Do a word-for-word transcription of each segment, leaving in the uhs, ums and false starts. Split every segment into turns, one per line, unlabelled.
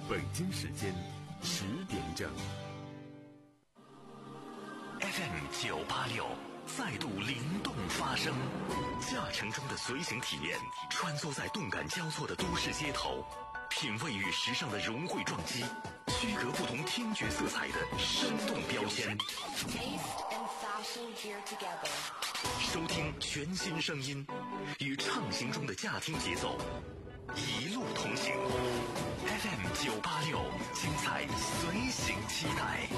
北京时间十点整。
F M 九八六再度灵动发声，驾乘中的随行体验，穿梭在动感交错的都市街头，品味与时尚的融汇撞击，区隔不同听觉色彩的生动标签。收听全新声音，与畅行中的驾听节奏，一路同行。F M 九八六，精彩随行期待。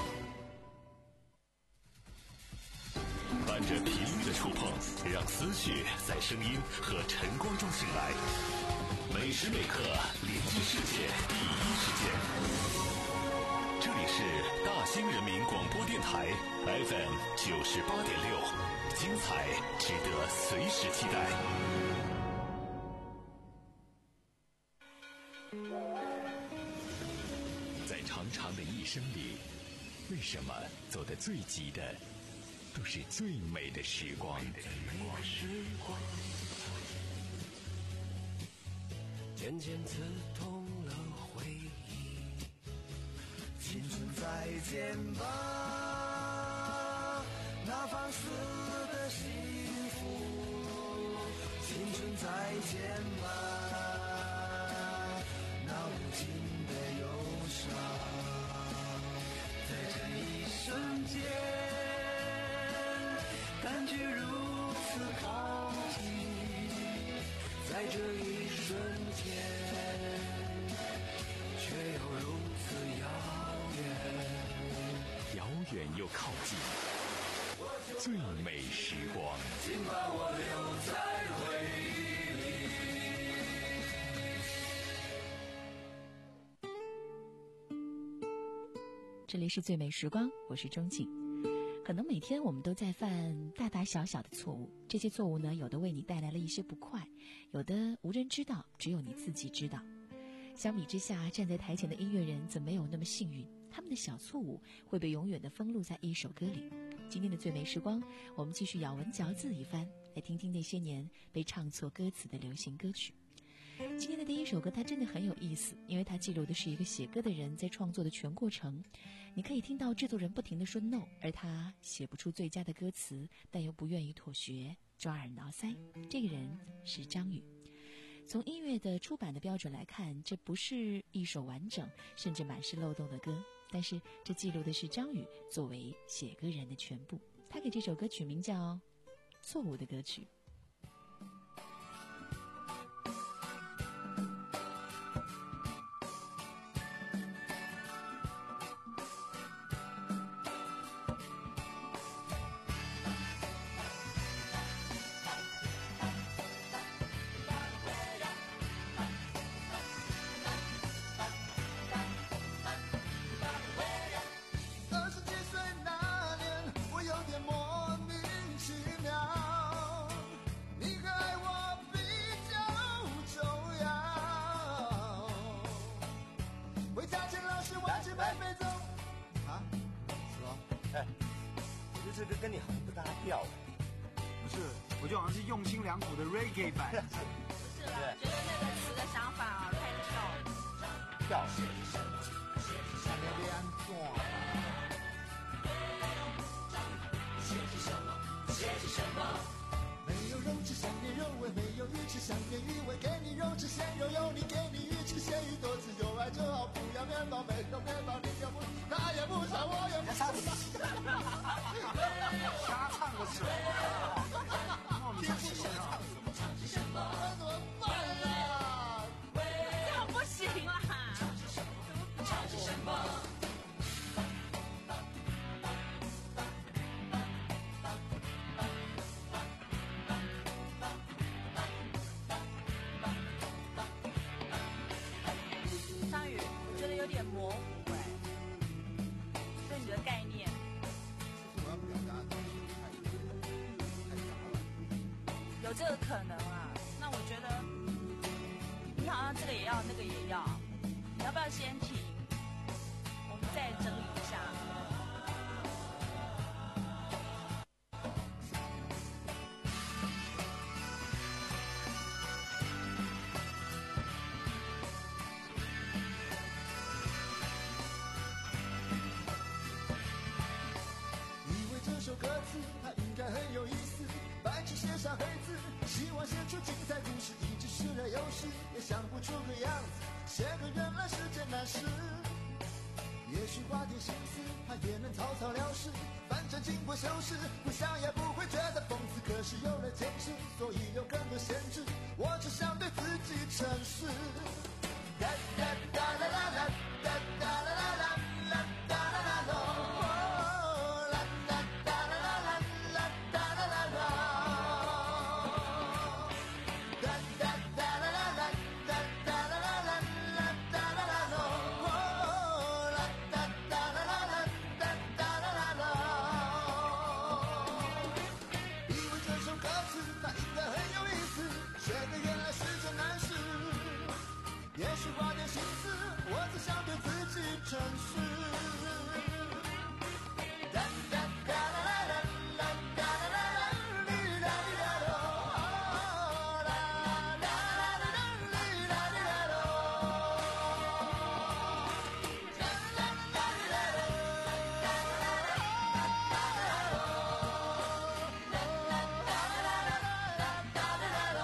伴着频率的触碰，让思绪在声音和晨光中醒来。每时每刻连接世界第一时间。这里是大兴人民广播电台 F M 九十八点六，精彩值得随时期待。在长长的一生里，为什么走得最急的都是最美的时光？
渐渐刺痛了回忆。青春再见吧，那放肆的幸福。青春再见吧，那无尽的忧伤。在这一瞬间，感觉如此靠近，在这一瞬间，却又如此遥远，
遥远又靠近，最美时光。
请把我留在回忆
里。这里是最美时光，我是钟静。可能每天我们都在犯大大小小的错误，这些错误呢，有的为你带来了一些不快，有的无人知道，只有你自己知道。相比之下，站在台前的音乐人则没有那么幸运，他们的小错误会被永远的封录在一首歌里。今天的最美时光，我们继续咬文嚼字一番，来听听那些年被唱错歌词的流行歌曲。今天的第一首歌它真的很有意思，因为它记录的是一个写歌的人在创作的全过程。你可以听到制作人不停地说 no， 而他写不出最佳的歌词，但又不愿意妥协，抓耳挠腮。这个人是张宇。从音乐的出版的标准来看，这不是一首完整甚至满是漏洞的歌，但是这记录的是张宇作为写歌人的全部。他给这首歌取名叫《错误的歌曲》。
哎，我觉得这个跟你很不搭调。
不是，我就好像是用心良苦的 reggae 版。
不是啦，觉得那个词的想法啊太跳了。
跳。
写些什么？写些什么？没有肉吃香点肉味，没有鱼吃香点鱼味，给你肉吃鲜肉有你，给你鱼吃鲜鱼多自由爱就好，不要面包，没有面包你就不，他也不唱，我也不唱。
瞎唱个什么？那我们唱什么？
唱些什么？怎么办啊？
这样不行啦！
唱些什么？
张宇，我觉得有点模糊哎，对你的概念。
我要表达的东西太太杂了。
有这个可能啊，那我觉得你好像这个也要，那个也要，你要不要先停？我们再整理一下。
下黑字，希望写出精彩故事，一直试了又试，也想不出个样子，写个原来是件难事。也许花点心思，它也能草草了事，反正经过修饰，不想也不会觉得讽刺。可是有了坚持，所以有更多限制，我只想对自己诚实。哒哒哒啦啦啦，哒哒啦啦啦，啦哒啦啦啦，啦哒哒啦啦啦，啦哒啦啦啦，哒哒哒啦啦啦，哒哒啦啦啦，啦哒啦啦啦，啦哒哒啦啦啦，哒哒啦啦啦。以为这首歌词它应该很有意思，写的原来是件难事。也许花点心思，我只想对自己诚实。哒哒哒啦啦啦，啦哒啦啦啦，哩啦哩啦喽，啦啦啦啦啦，哩啦哩啦喽，啦啦啦哩啦喽，啦啦啦啦喽，啦啦啦啦啦，哒哩啦喽。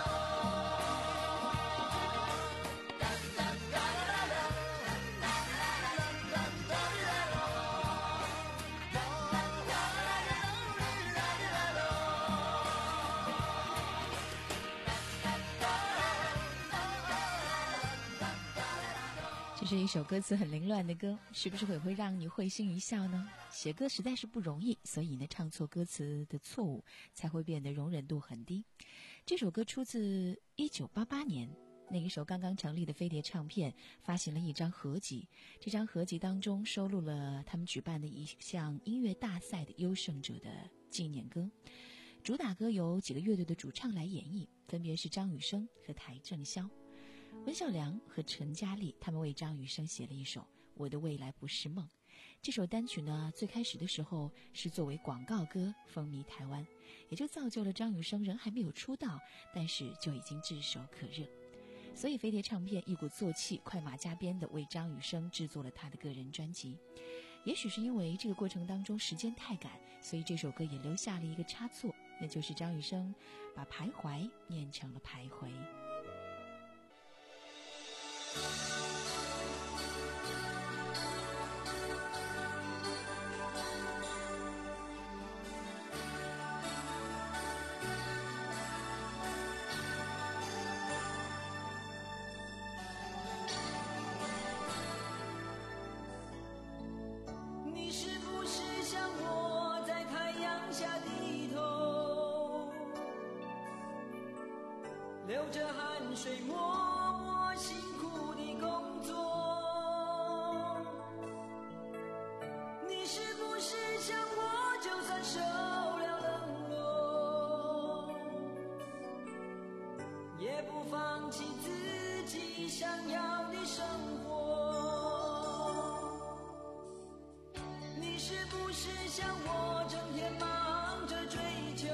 这是一首歌词很凌乱的歌，是不是也会让你会心一笑呢？写歌实在是不容易，所以呢，唱错歌词的错误才会变得容忍度很低。这首歌出自一九八八年，那个时候刚刚成立的飞碟唱片发行了一张合集，这张合集当中收录了他们举办的一项音乐大赛的优胜者的纪念歌。主打歌由几个乐队的主唱来演绎，分别是张雨生和邰正宵。温孝良和陈嘉丽他们为张雨生写了一首《我的未来不是梦》。这首单曲呢，最开始的时候是作为广告歌风靡台湾，也就造就了张雨生人还没有出道，但是就已经炙手可热。所以飞碟唱片一鼓作气，快马加鞭地为张雨生制作了他的个人专辑。也许是因为这个过程当中时间太赶，所以这首歌也留下了一个差错，那就是张雨生把徘徊念成了徘徊。
你是不是像我在太阳下低头，流着汗水默默辛苦地工作？你是不是像我就算受了冷落，也不放弃自己想要的生活？你是不是像我整天忙着追求，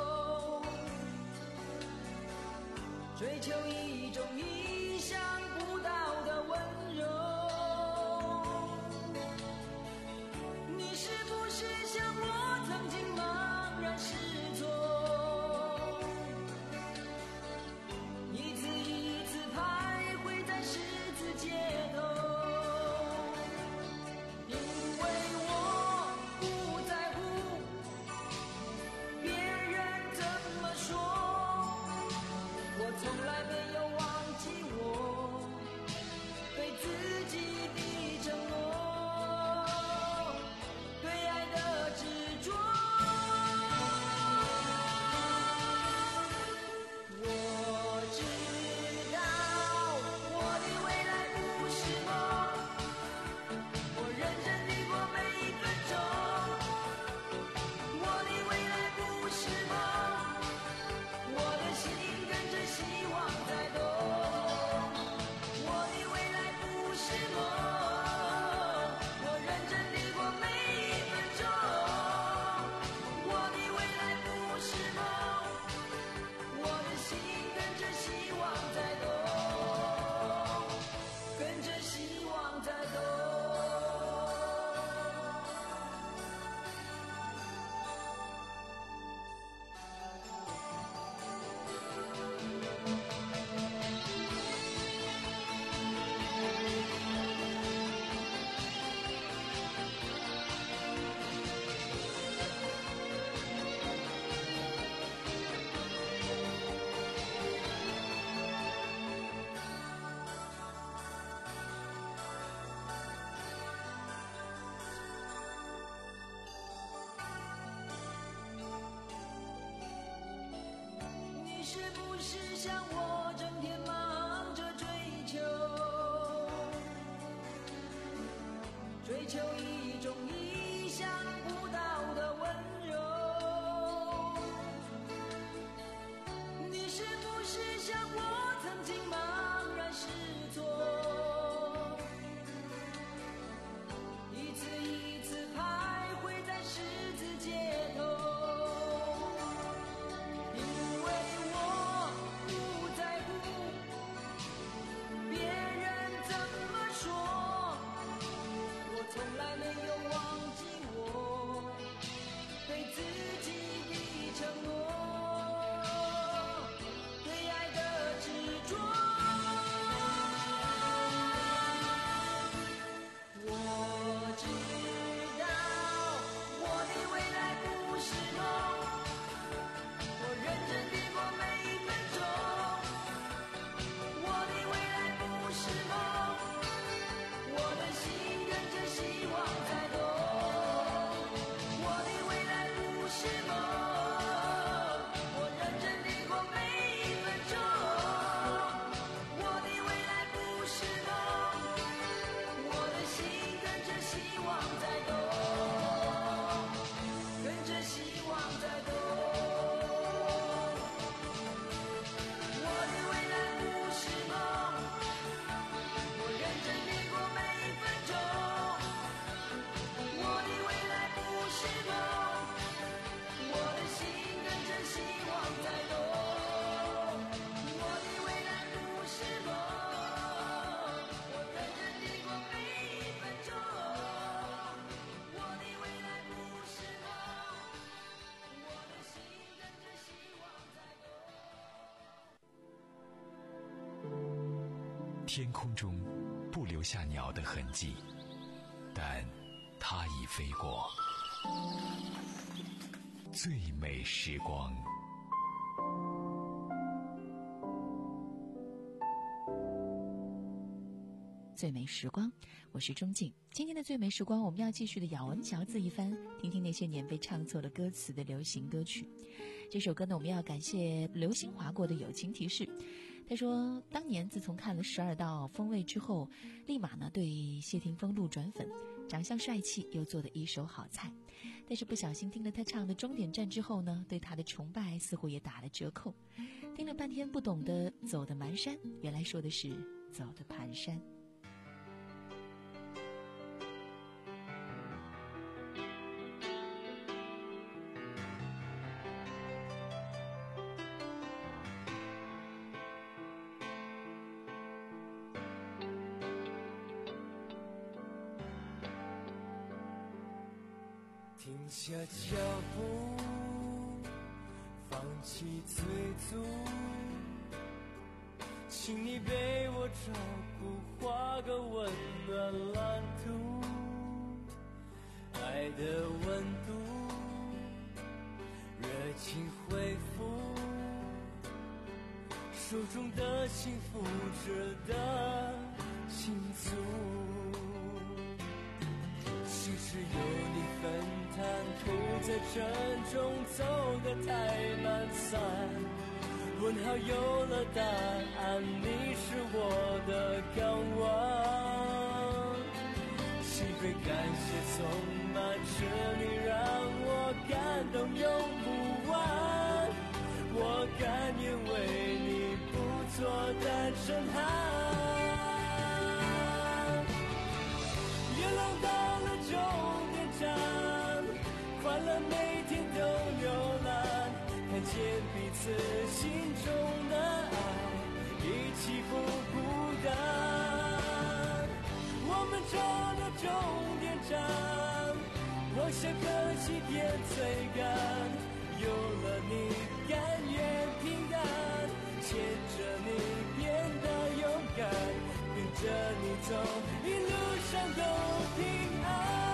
追求一种意想不到的温柔？你是不是像我曾经茫然失措，一次一次徘徊在十字街头？因为我不在乎别人怎么说，我从来没有忘记是像我整天忙着追求，追求一种意想不到的温柔。你是不是像我曾经茫然失措，一次一次徘徊在十字街头？因为我不在乎别人怎么说，我从来没有忘记我对自己的承诺，对爱的执着。我知道我的未来不是梦，我认真地过每一分钟。我的未来不是梦，我的心跟着希望在动。我的未来不是梦，我认真地过每一分钟。我的未来不是梦，我的心跟着希望在动，跟着希望在动。我的未来不是梦，我认真地过每一分钟。我的未来不是梦，我的心跟着希望在动。我的未来不是梦，我认真地过每一分钟。我的未来不是梦，我的心跟着希望在动。
天空中不留下鸟的痕迹，但它已飞过。最美时光，
最美时光，我是钟静。今天的最美时光，我们要继续的咬文嚼字一番，听听那些年被唱错了歌词的流行歌曲。这首歌呢，我们要感谢流星划过的友情提示。他说，当年自从看了十二道风味之后，立马呢对谢霆锋路转粉，长相帅气又做的一手好菜。但是不小心听了他唱的终点站之后呢，对他的崇拜似乎也打了折扣。听了半天不懂得走的蹒跚，原来说的是走的蹒跚。
停下脚步，放弃催促，请你被我照顾，画个温暖蓝图，爱的温度，热情恢复，手中的幸福值得倾诉。心事有你分担，不再沉重，走得太懒散。问号有了答案，你是我的港湾。心扉感谢从满，是你让我感动用不完。我甘愿为你不做单身汉。月亮到了终点站，快乐每天都浏览，看见彼此心中的爱，一起不孤单。我们找到终点站，望向可起点最赶，有了你甘愿平淡，牵着你变得勇敢，跟着你走，一路上都平安。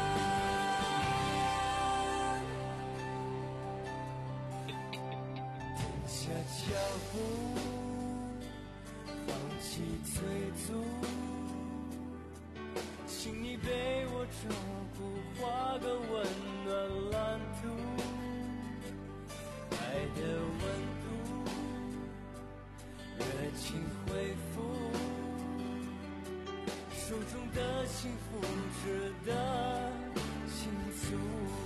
停下脚步，放弃催促，请你被我照顾，画个温暖蓝图，爱的温度，
请回复，手中的幸福值得倾诉。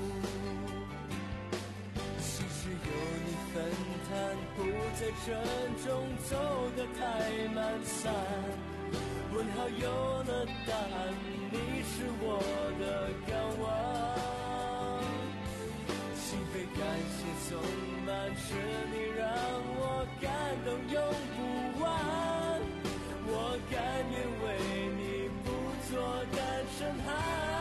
心事有你分担，不再沉重，走得太满散。问号有了答案，你是我的港湾。心扉感谢总满，是你让我感动用不完。我甘愿为你不做单身汉。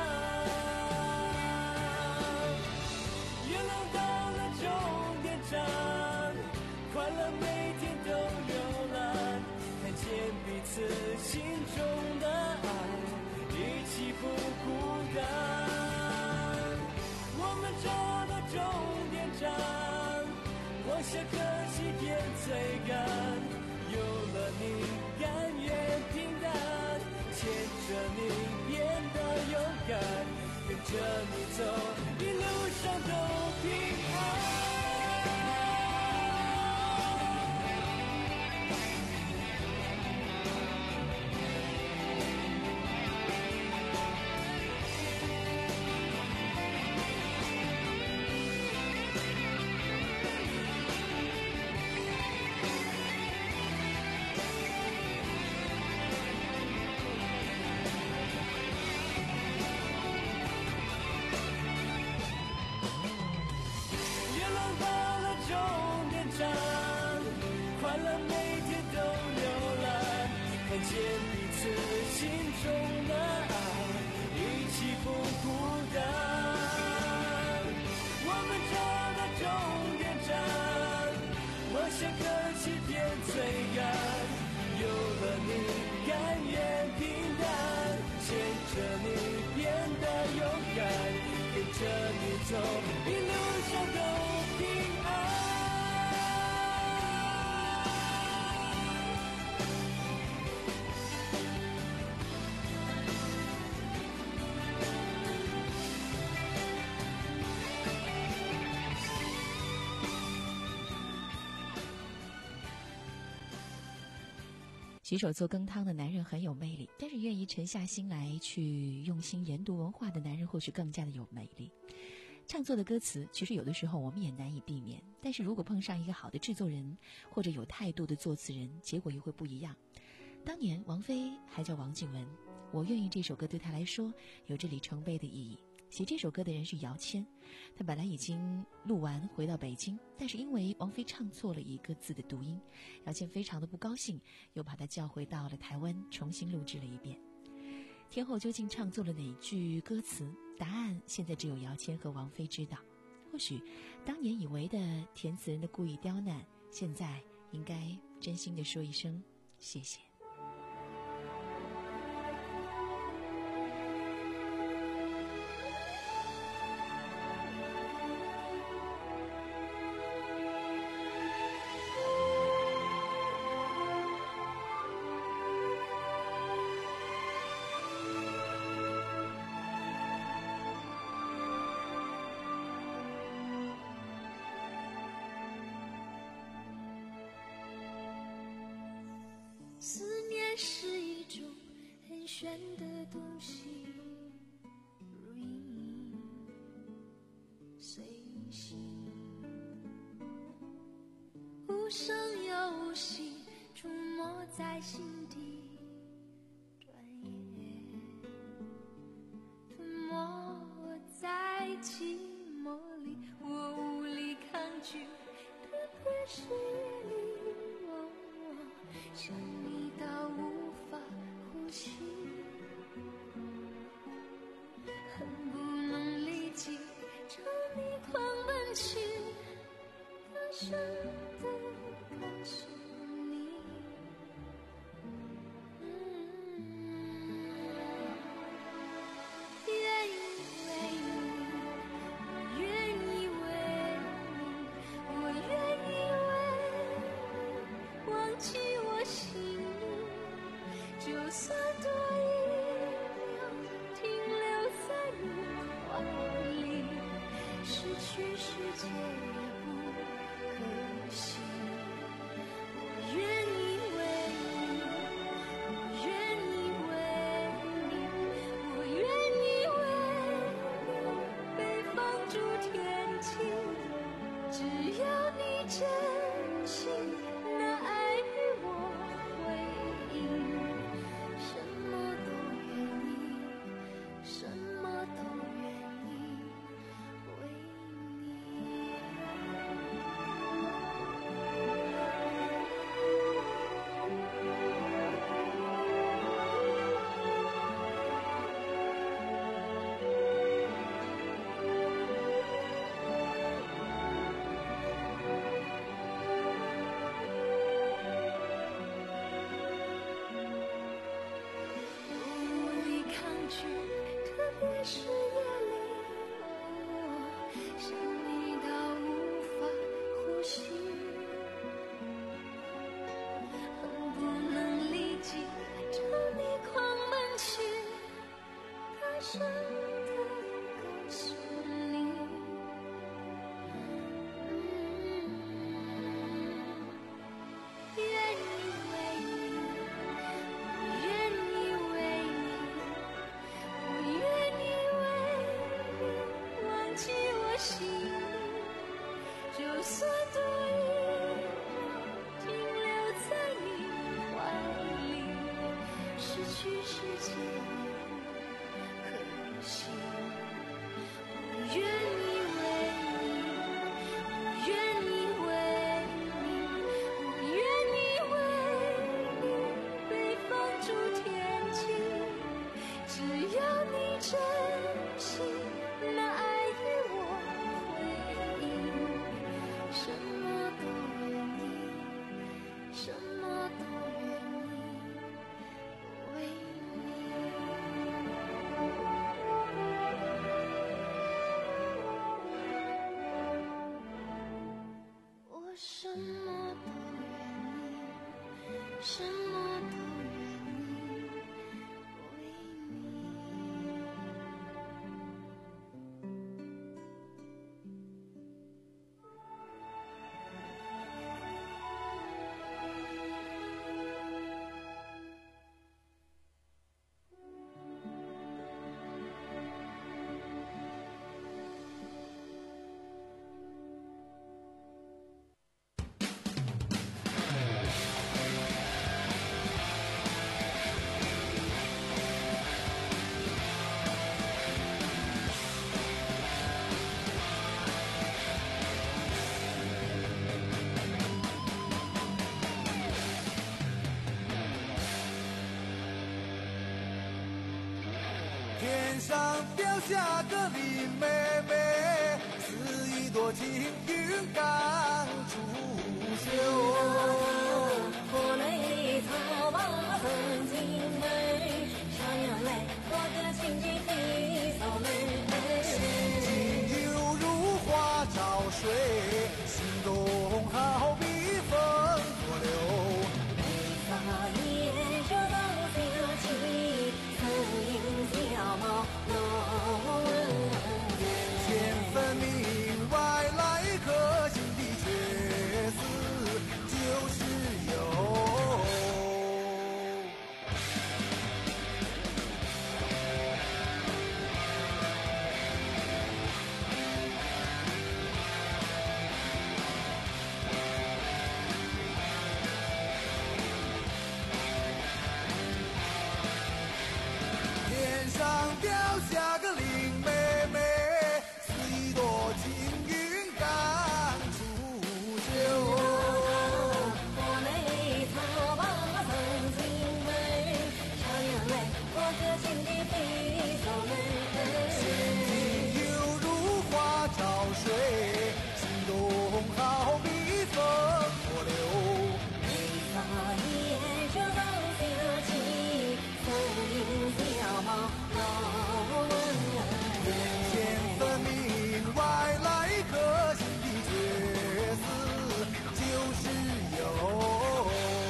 月亮到了终点站，快乐每天都浏览，看见彼此心中的爱，一起不孤单。我们找到终点站，往下可起点追赶，有了你甘愿平淡，牵着你变得勇敢，跟着你走，一路上都平安。看见彼此心中的爱，一起不孤单。我们找到终点站，往下可起点追赶，有了你甘愿平淡，牵着你变得勇敢，跟着你走，一路上都平安。
洗手做羹汤的男人很有魅力，但是愿意沉下心来去用心研读文化的男人或许更加的有魅力。唱作的歌词其实有的时候我们也难以避免，但是如果碰上一个好的制作人或者有态度的作词人，结果又会不一样。当年王菲还叫王静雯，我愿意这首歌对她来说有着里程碑的意义。写这首歌的人是姚谦，他本来已经录完回到北京，但是因为王菲唱错了一个字的读音，姚谦非常的不高兴，又把他叫回到了台湾重新录制了一遍。天后究竟唱错了哪句歌词？答案现在只有姚谦和王菲知道。或许当年以为的填词人的故意刁难，现在应该真心的说一声谢谢。
思念是一种很玄的东西，如影随形，无声又无息，出没在心底，转眼吞没在寂寞里，我无力抗拒，特别是夜里想你到无法呼吸，恨不能立即朝你狂奔去，大声地告诉你，嗯，愿意为你是夜里，哦，想你到无法呼吸，恨不能立即将你狂奔去，大声地告诉你，嗯，愿意为你，我愿意为你，我愿意为你忘记我心里，就算多一秒停留在你怀里，失去时间可惜。我愿意为你，我愿意为你，我愿意为你被放逐天际，只要你真心那爱与我回应，什么都愿意，什么都愿意为你，我什么都愿意，什么都愿意为你。
天上掉下个林妹妹，似一朵青云刚出岫。
火泪草把曾经美，小娘嘞，我的情景飞走美。
心情犹如花照水，心动好比风波流。
眉发眼就到标记，曾影小猫浓
千分明外来颗心的却似就是有。天上掉下个林妹妹，似一朵青云刚出岫。
火泪草把曾经美，小娘嘞，我的情景飞走美。
犹如花照水，心动好比风波流。
眉发眼就到标记，曾影小猫浓
千分明外来颗心的却似就是有。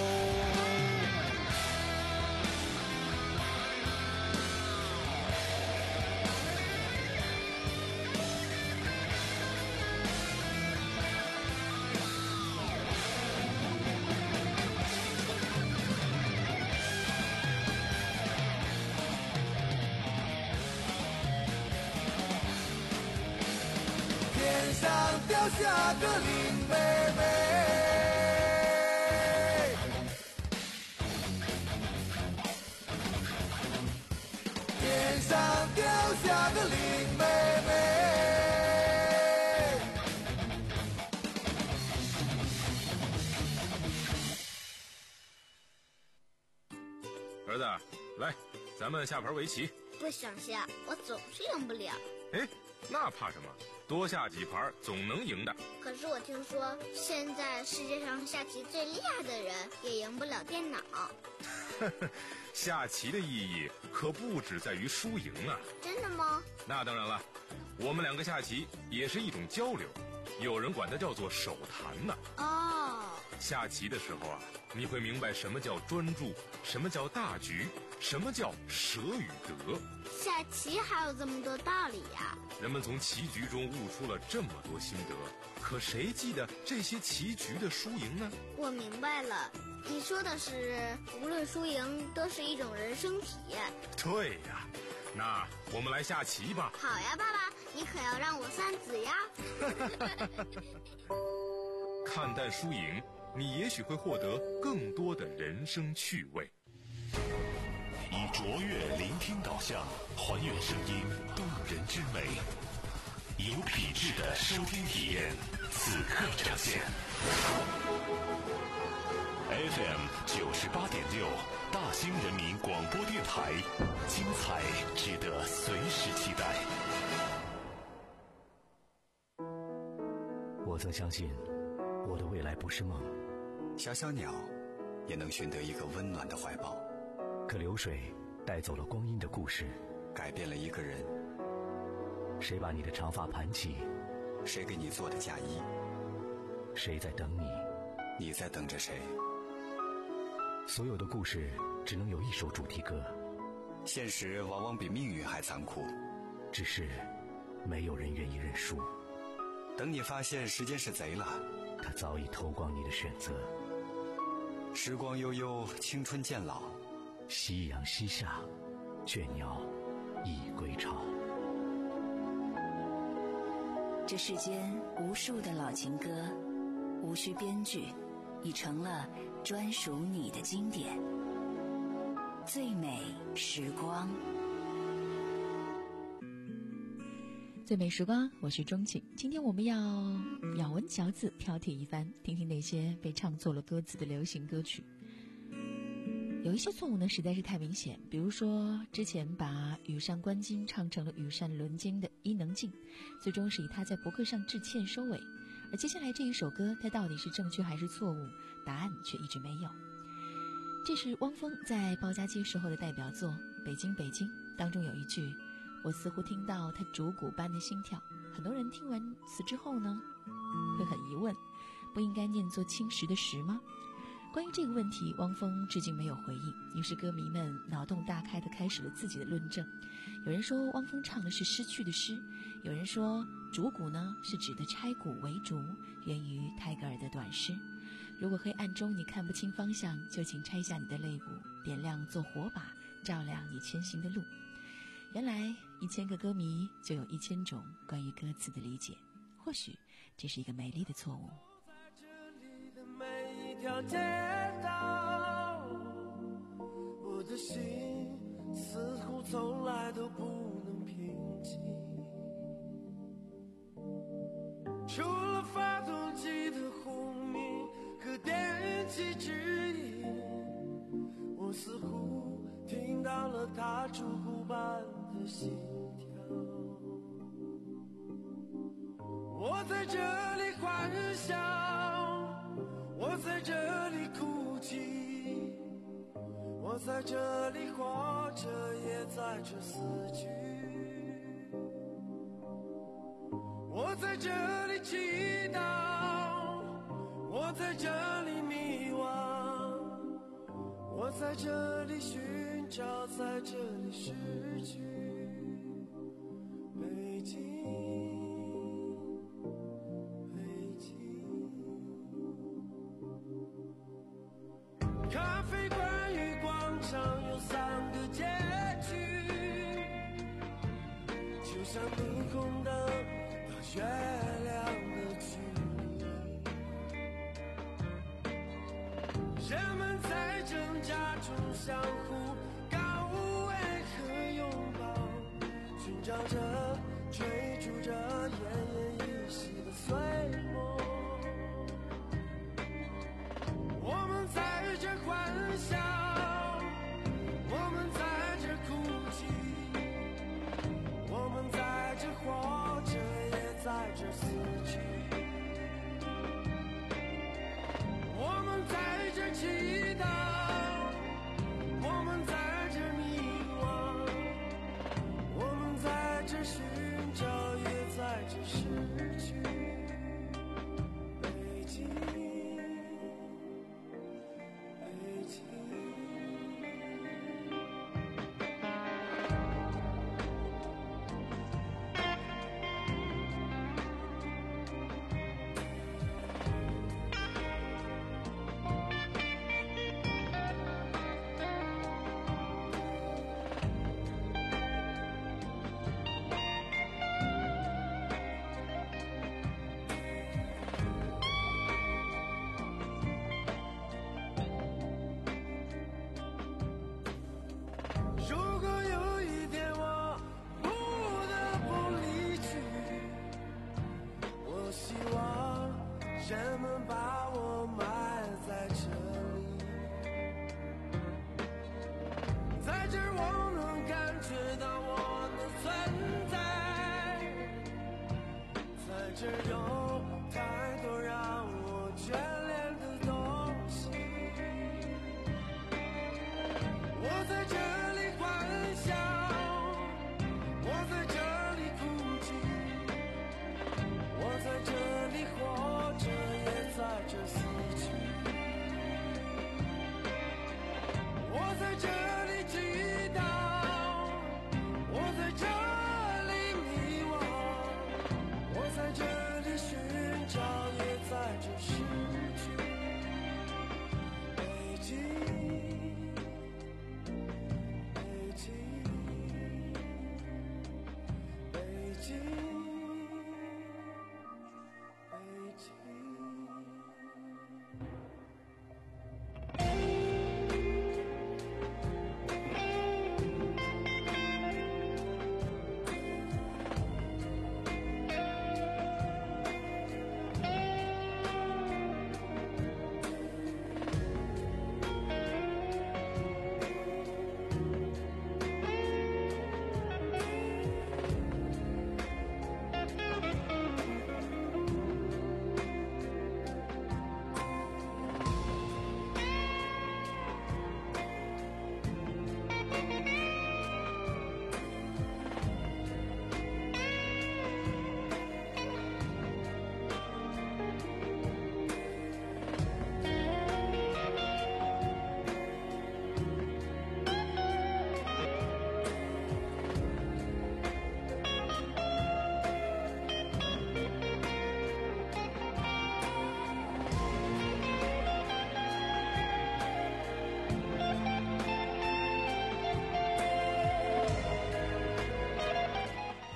天上掉下个林妹妹，天上掉下个林妹妹。
儿子，来，咱们下盘围棋。
不想下，我总是赢不了。
哎，那怕什么？多下几盘总能赢的。
可是我听说，现在世界上下棋最厉害的人也赢不了电脑。
下棋的意义可不只在于输赢啊！
真的吗？
那当然了，我们两个下棋也是一种交流，有人管它叫做手谈呢。
哦，
下棋的时候啊，你会明白什么叫专注，什么叫大局，什么叫舍与得。
下棋还有这么多道理呀！
人们从棋局中悟出了这么多心得，可谁记得这些棋局的输赢呢？
我明白了，你说的是无论输赢都是一种人生体验。
对呀，那我们来下棋吧。
好呀，爸爸，你可要让我三子呀。
看淡输赢，你也许会获得更多的人生趣味。
以卓越聆听导向，还原声音动人之美，有品质的收听体验，此刻呈现。F M 九十八点六，大兴人民广播电台，精彩值得随时期待。
我曾相信，我的未来不是梦。
小小鸟也能寻得一个温暖的怀抱。
可流水带走了光阴的故事，
改变了一个人。
谁把你的长发盘起？
谁给你做的嫁衣？
谁在等你？
你在等着谁？
所有的故事只能有一首主题歌。
现实往往比命运还残酷，
只是没有人愿意认输。
等你发现时间是贼了，
他早已偷光你的选择。
时光悠悠，青春渐老，
夕阳西下，倦鸟已归巢。
这世间无数的老情歌，无需编剧，已成了专属你的经典。最美时光，
最美时光，我是钟情。今天我们要咬文嚼字，挑剔一番，听听那些被唱错了歌词的流行歌曲。有一些错误呢实在是太明显，比如说之前把羽扇纶巾唱成了羽扇纶巾的伊能静，最终是以他在博客上致歉收尾。而接下来这一首歌，它到底是正确还是错误，答案却一直没有。这是汪峰在鲍家街时候的代表作《北京北京》当中有一句，我似乎听到他竹鼓般的心跳。很多人听完词之后呢会很疑问，不应该念作青石的石吗？关于这个问题，汪峰至今没有回应，于是歌迷们脑洞大开地开始了自己的论证。有人说汪峰唱的是失去的失，有人说竹鼓呢是指的拆鼓为竹，源于泰戈尔的短诗。如果黑暗中你看不清方向，就请拆下你的肋骨，点亮做火把，照亮你前行的路。原来一千个歌迷就有一千种关于歌词的理解，或许这是一个美丽的错误。
每一条街道，我的心似乎从来都不能平静，除了发动机的轰鸣和电气指引，我似乎听到了它竹鼓般的心跳。我在这里幻想，我在这里哭泣，我在这里活着，也在这死去。我在这里祈祷，我在这里迷惘，我在这里寻找，在这里失去。北京咖啡馆与广场有三个街区，就像霓虹灯和月亮的距离，人们在挣扎中相互告慰和拥抱，寻找着追逐着奄奄一息的岁末。我们在这幻想，我们在这哭泣，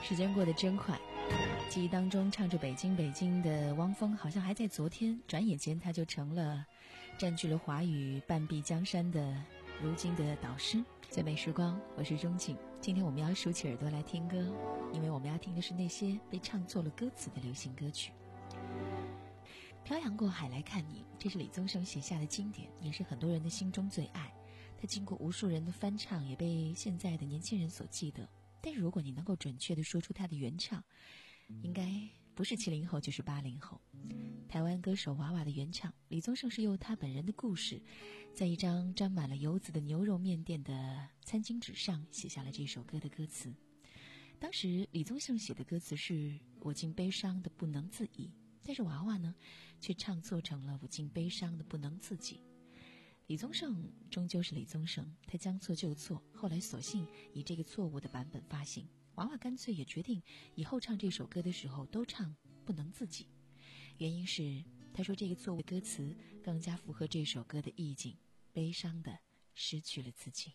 时间过得真快，记忆当中唱着北京北京的汪峰好像还在昨天，转眼间他就成了占据了华语半壁江山的如今的导师。最美时光，我是钟景，今天我们要竖起耳朵来听歌，因为我们要听的是那些被唱错了歌词的流行歌曲。漂洋过海来看你，这是李宗盛写下的经典，也是很多人的心中最爱。他经过无数人的翻唱，也被现在的年轻人所记得。但是如果你能够准确地说出他的原唱，应该不是七零后就是八零后。台湾歌手娃娃的原唱，李宗盛是用他本人的故事，在一张沾满了油渍的牛肉面店的餐巾纸上写下了这首歌的歌词。当时李宗盛写的歌词是我竟悲伤的不能自已，但是娃娃呢却唱错成了我竟悲伤的不能自己。李宗盛终究是李宗盛，他将错就错，后来索性以这个错误的版本发行。娃娃干脆也决定以后唱这首歌的时候都唱不能自己，原因是他说这个错误的歌词更加符合这首歌的意境，悲伤的失去了自己。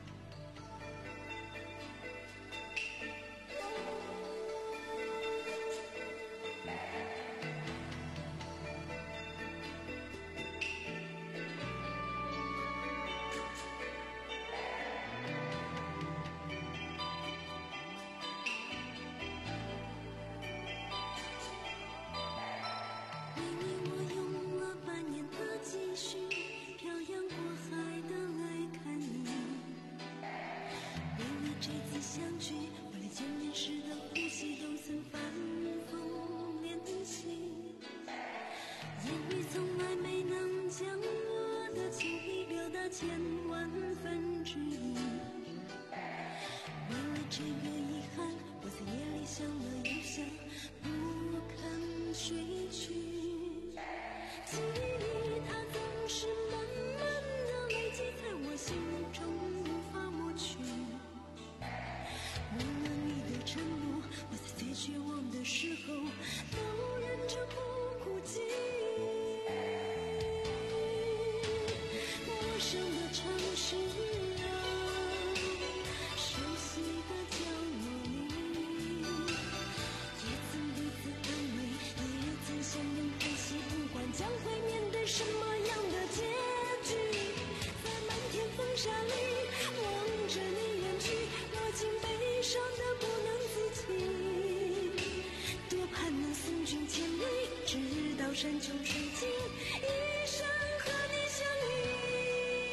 山穷水尽，一生和你相依。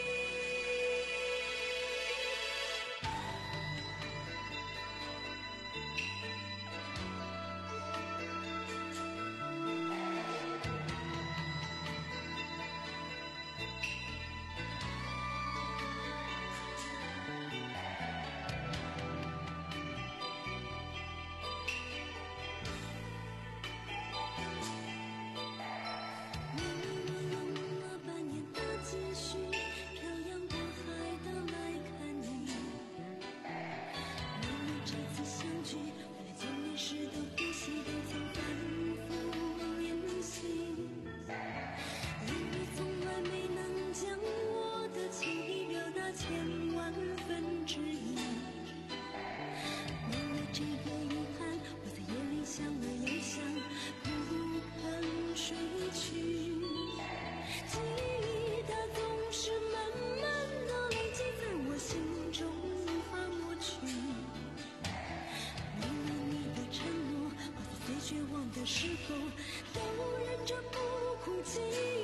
时候都忍着不哭泣，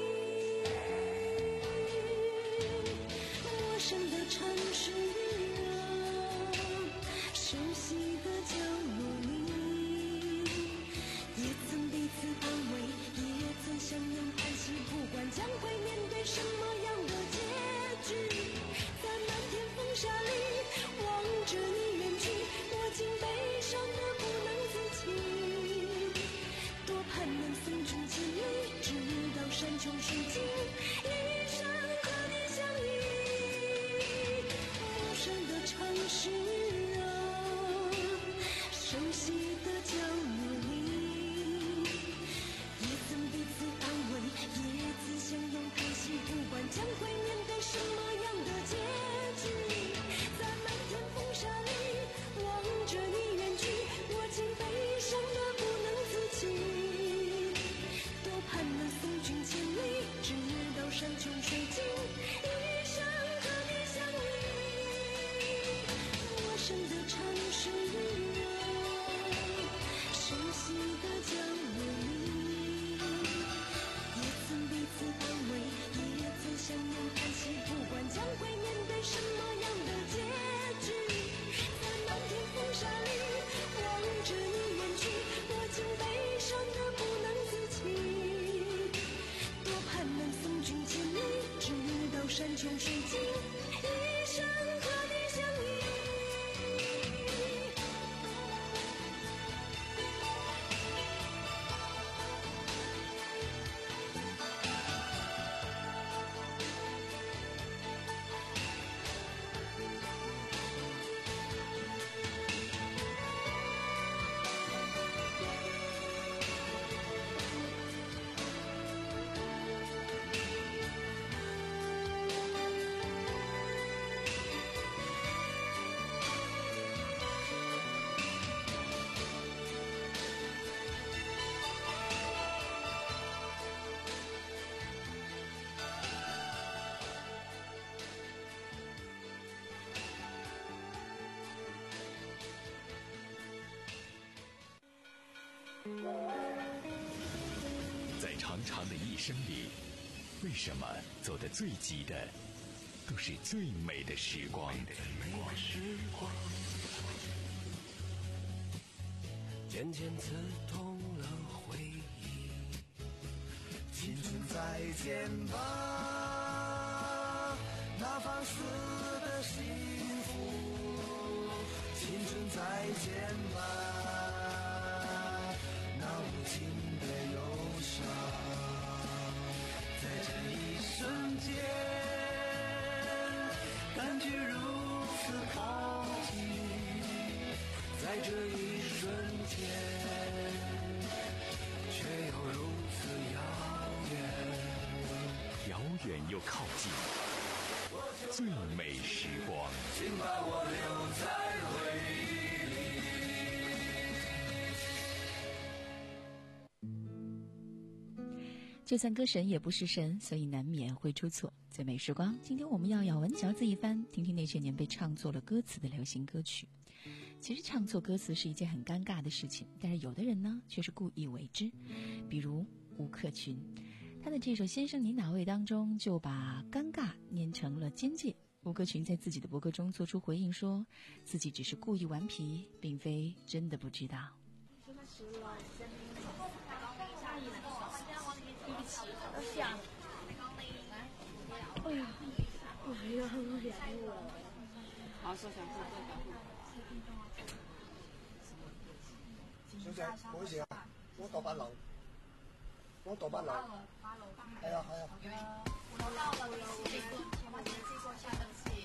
陌生的城市啊，熟悉的角落里，也曾彼此安慰，也曾相拥叹息，不管将会面对什么样的结局，在漫天风沙里望着你远去，我竟悲伤的不能自己，盼能送君千里，直到山穷水尽，一生和你相依。陌生的城市啊，熟悉的角落里，也曾彼此安慰，也曾相拥叹息，不管将会面对什么样的结局，在漫天风沙里望着你远去，我穷水尽，一生和你相依。
在长长的一生里，为什么走得最急的都是最美的时光？
渐渐刺痛了回忆，
青春再见吧，那放肆的幸福。青春再见吧，那无情的忧伤。在这一瞬间，感觉如此靠近，在这一瞬间，却又如此遥远。
遥远又靠近，最美时光。
请把我留在回忆里。
就算歌神也不是神，所以难免会出错。最美时光，今天我们要咬文嚼字一番，听听那些年被唱错了歌词的流行歌曲。其实唱错歌词是一件很尴尬的事情，但是有的人呢却是故意为之。比如吴克群，他的这首《先生你哪位》当中就把尴尬念成了边界。吴克群在自己的博客中做出回应，说自己只是故意顽皮，并非真的不知道。
对不起，我想。哎呀，我还要很凉我。
好，说想说
小姐，唔好意思啊，我到八樓，我到八樓。係啊係啊。
我到了，这个千万别记错下东西。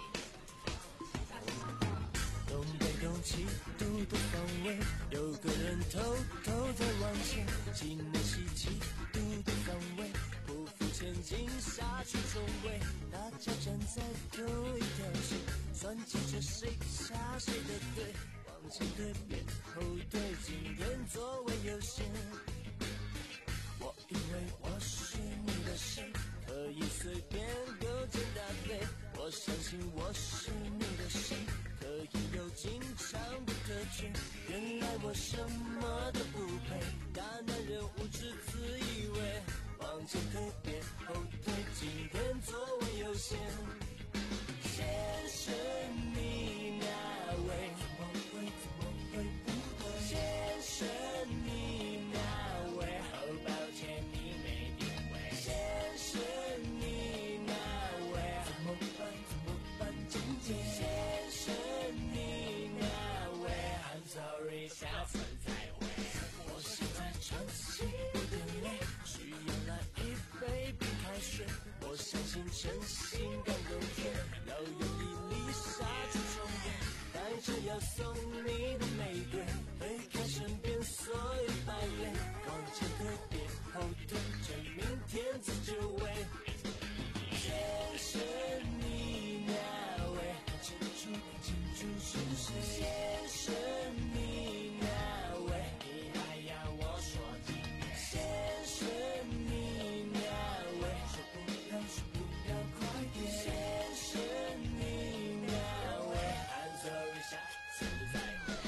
东北东七度的方位，有个人偷偷在往前，西南西七度的方位，匍匐前进下去中位，大家站在同一条线，算计着谁下谁的队，往前推变后退，今天座位有限。我以为我是你的谁，可以随便勾肩搭背，我相信我是你的谁，可以有经常的特权，原来我什么都不配，大男人无知自以为，往前推别后退，今天座位有限。先生你哪位？怎么会怎么会不会？先生你哪位？好抱歉你没定位。先生你哪位？怎么办怎么办姐姐？先生你哪位 ？I'm sorry， 下次再会。我现在喘息有点累，需要来一杯冰开水。我相信真心感动天，要有毅力杀出重围，带着要送你的玫瑰，推开身边所有败类，往前推别后退，证明天资久违。先生你哪位？看清楚看清楚是谁？先生你哪位？你还要我说几遍？先生你哪位？说不要说不要快点！先生你哪位 ？I'm sorry， 下次再会。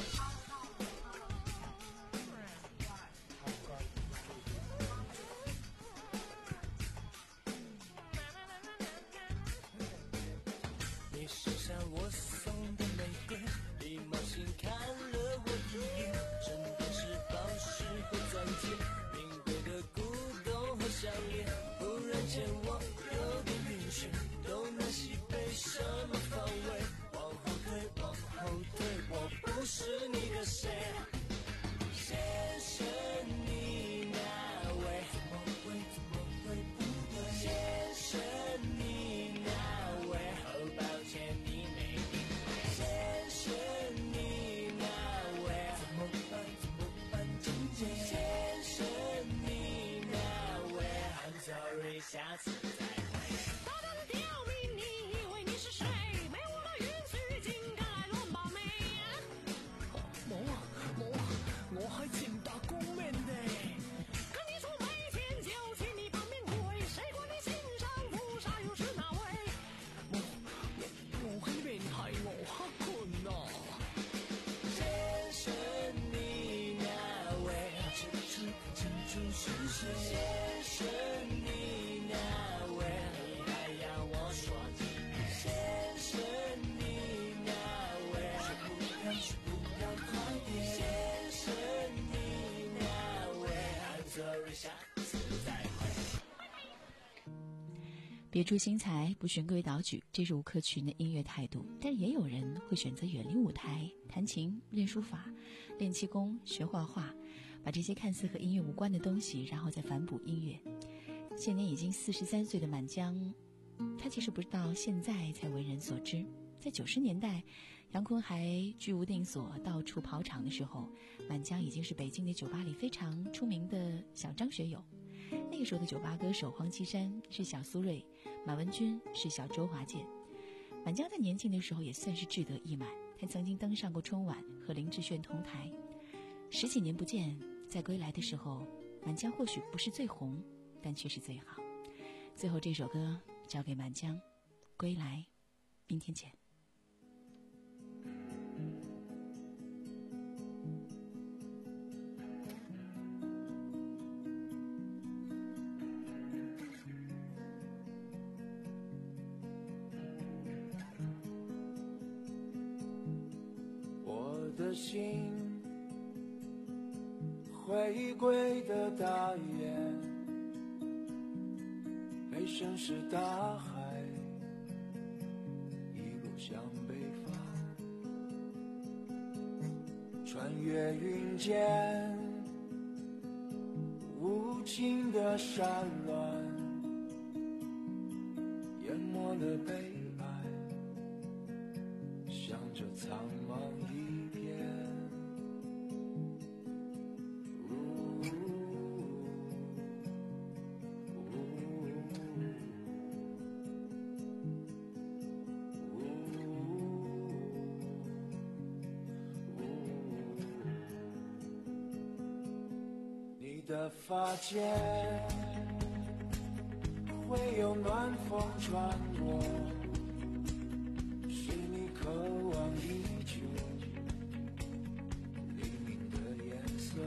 个谁？先生你那位？怎么会怎么会不对？先生你那位？哦，抱歉你没听对。先生你那位？怎么办怎么办姐姐？先生你那位？ I'm sorry， 下次再会。大胆的刁民，你以为你是谁？没我的允许，竟敢来乱把妹？
冇啊冇啊，我係前達公面的。
看你从每天就请你旁边跪，谁管你心上菩萨又是哪位？
我我我呢邊係我黑棍啊！
先生你那位？清楚清楚是谁？先生你那位？你还要我说几遍？先生你那位？说不要说不要快点！先生你那位 ？I'm sorry， 下次再会。
别出心裁，不循规蹈矩，这是吴克群的音乐态度。但也有人会选择远离舞台，弹琴、练书法、练气功、学画画，把这些看似和音乐无关的东西，然后再反哺音乐。现年已经四十三岁的满江，他其实不到现在才为人所知。在九十年代，杨坤还居无定所，到处跑场的时候，满江已经是北京的酒吧里非常出名的小张学友。那个时候的酒吧歌手黄绮珊是小苏芮，马文君是小周华健。满江在年轻的时候也算是志得意满，他曾经登上过春晚，和林志炫同台。十几年不见，在归来的时候，满江或许不是最红，但却是最好。最后这首歌交给满江，归来，明天见。
我的心回归的大雁，陪盛世大海一路向北方，穿越云间无尽的山峦，淹没了悲哀，向着苍茫一片。你的发间会有暖风穿过，是你渴望已久黎明的颜色。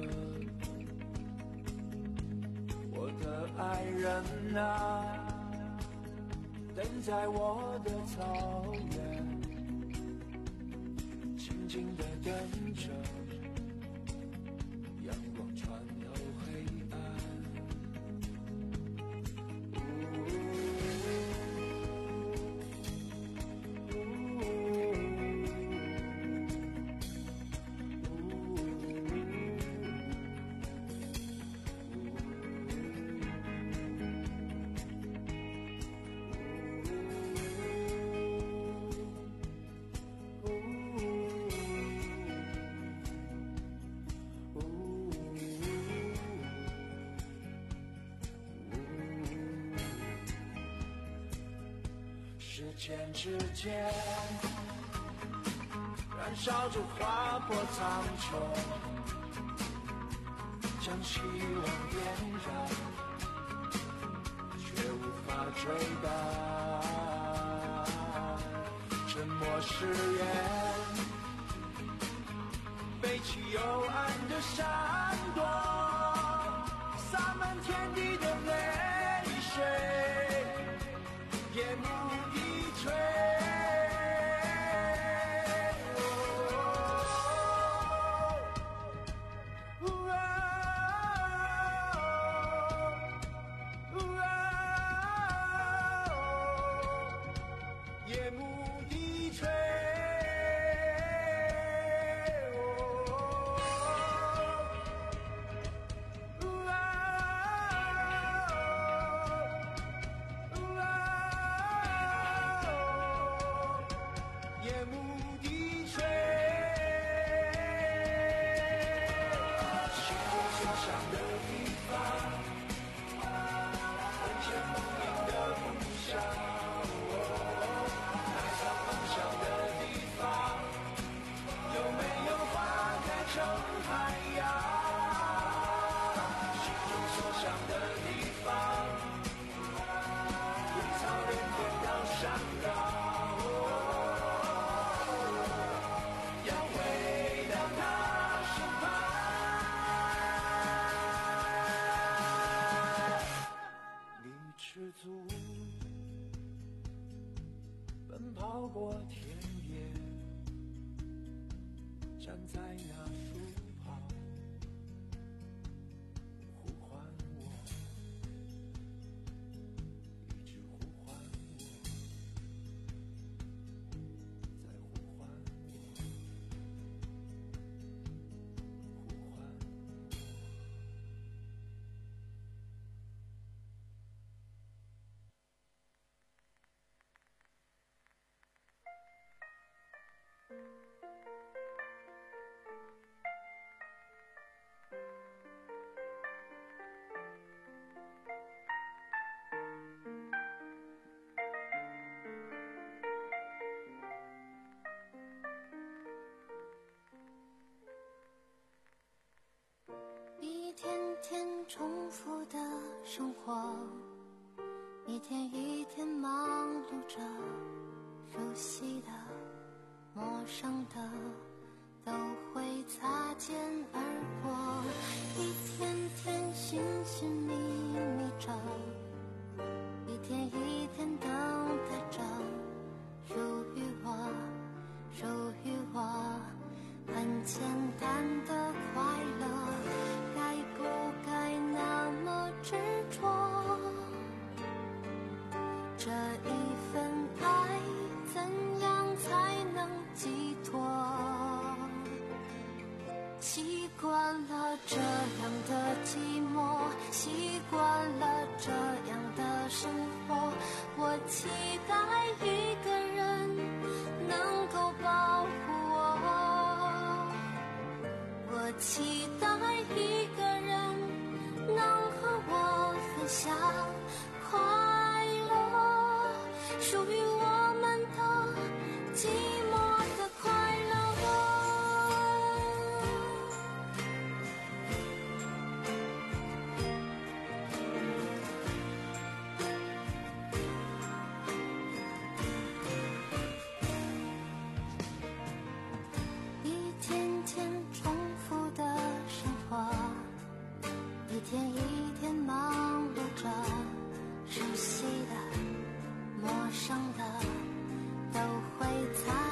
我的爱人啊，等在我的草原，静静地等着阳光穿透黑暗。时间之间燃烧着划破苍穹，将希望点燃，却无法追赶。沉默誓言，背起幽暗的闪躲，洒满天地的泪水，夜幕一吹。夜幕一吹， 海洋，心中所想的地方，绿草连天到山高，要回到他身旁。你赤足奔跑过田野，站在那树旁，呼唤我，一直呼唤我，再呼唤我，呼唤我。
一天天重复的生活，一天一天忙碌着，熟悉的、陌生的都会擦肩而过，一天天寻寻觅觅着，一天一天等待着，属于我，属于我，很简单的快乐。该不该那么执着？这一份爱怎样才能寄托？习惯了这样的寂寞，习惯了这样的生活，我期待一个人能够保护我，我期待一个人能和我分享快乐，属于我们的寂寞的快乐。一天天重复的生活，一天一天忙碌着，熟悉的、陌生的都会擦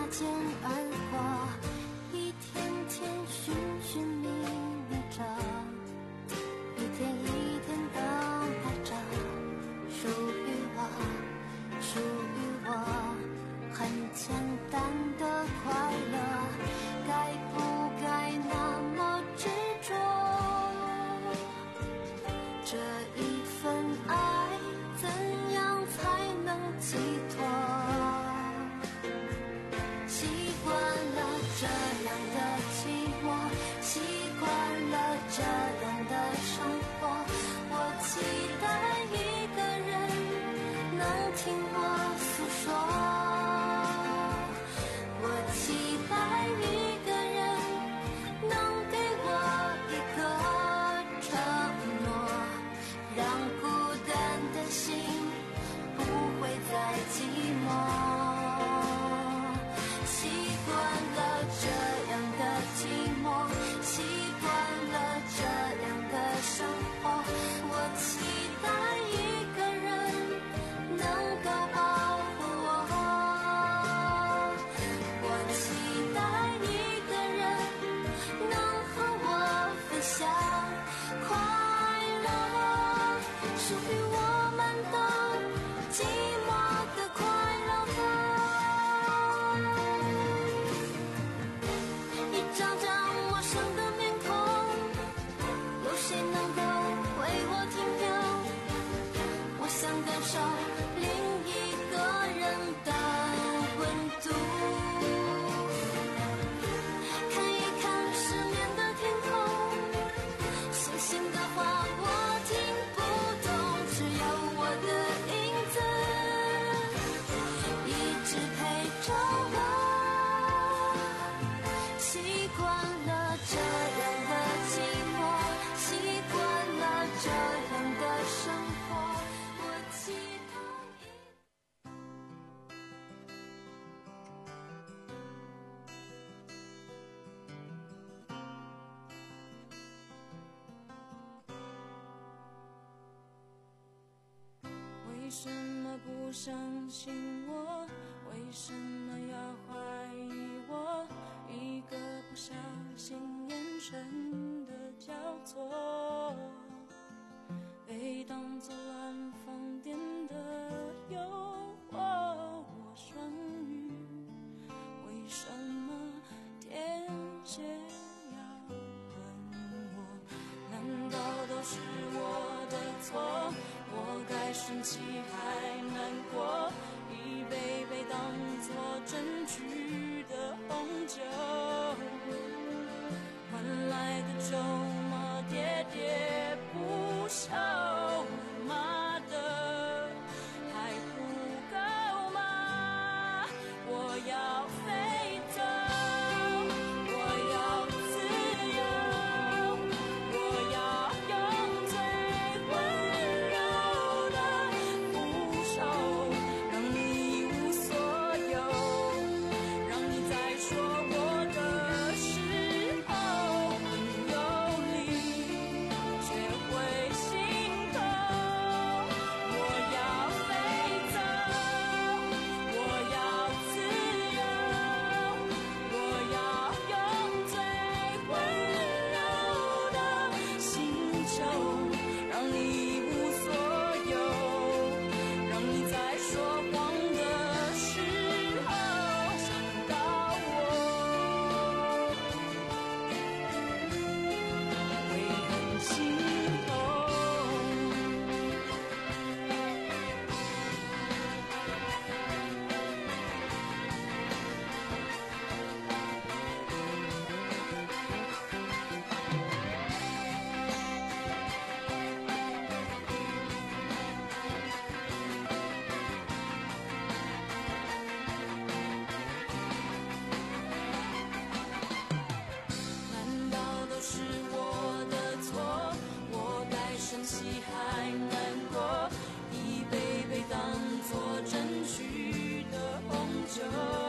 这样的生活，我期盼
为什么不相信我？为什么要怀疑我？一个不小心，眼神的交错，被当作乱放电的诱惑。我双鱼，为什么天蝎要恨我？难道都是我的错？我该生气还难过，一杯杯当作证据的红酒，换来的咒骂喋喋不休。妈的，还不够吗？我要飞走，我要自由，我要用最温柔的扶手，让你一无所有，让你在说我的时候很有理，却会心痛。我要飞走，我要自由，我要用最温柔的星球，让你一无所有，让你在说谎的时候想到我，会很心痛。难道都是我的错？我该生气还难过，一杯杯当作证据的红酒，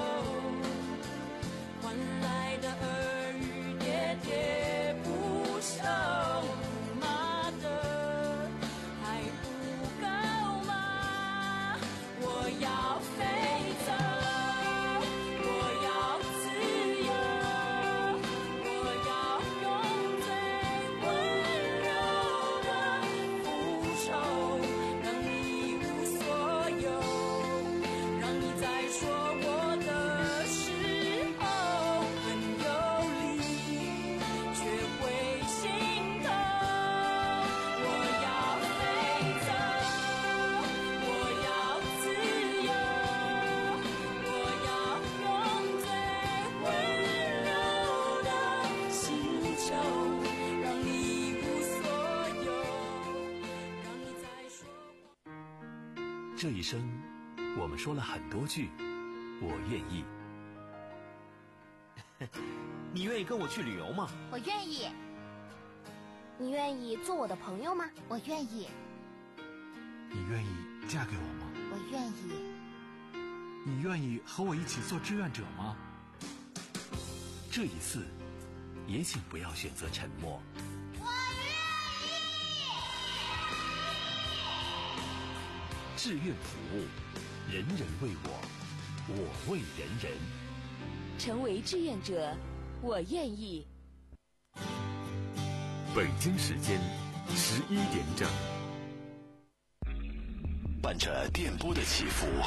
换来的耳语喋喋不休。妈的，还不够吗？我要飞走，我要自由，我要用最温柔的扶手，让你一无所有，让你在说我的时候很有理，却会心痛。我要飞走，我要自由，我要用最温柔的星球，让你一无所有，让你在说谎。
这一生，我们说了很多句“我愿意”。
你愿意跟我去旅游吗？
我愿意。你愿意做我的朋友吗？我愿意。
你愿意嫁给我吗？
我愿意。
你愿意和我一起做志愿者吗？
这一次，也请不要选择沉默。
我愿意。
志愿服务，人人为我，我为人人。
成为志愿者，我愿意。
北京时间十一点整，
伴着电波的起伏，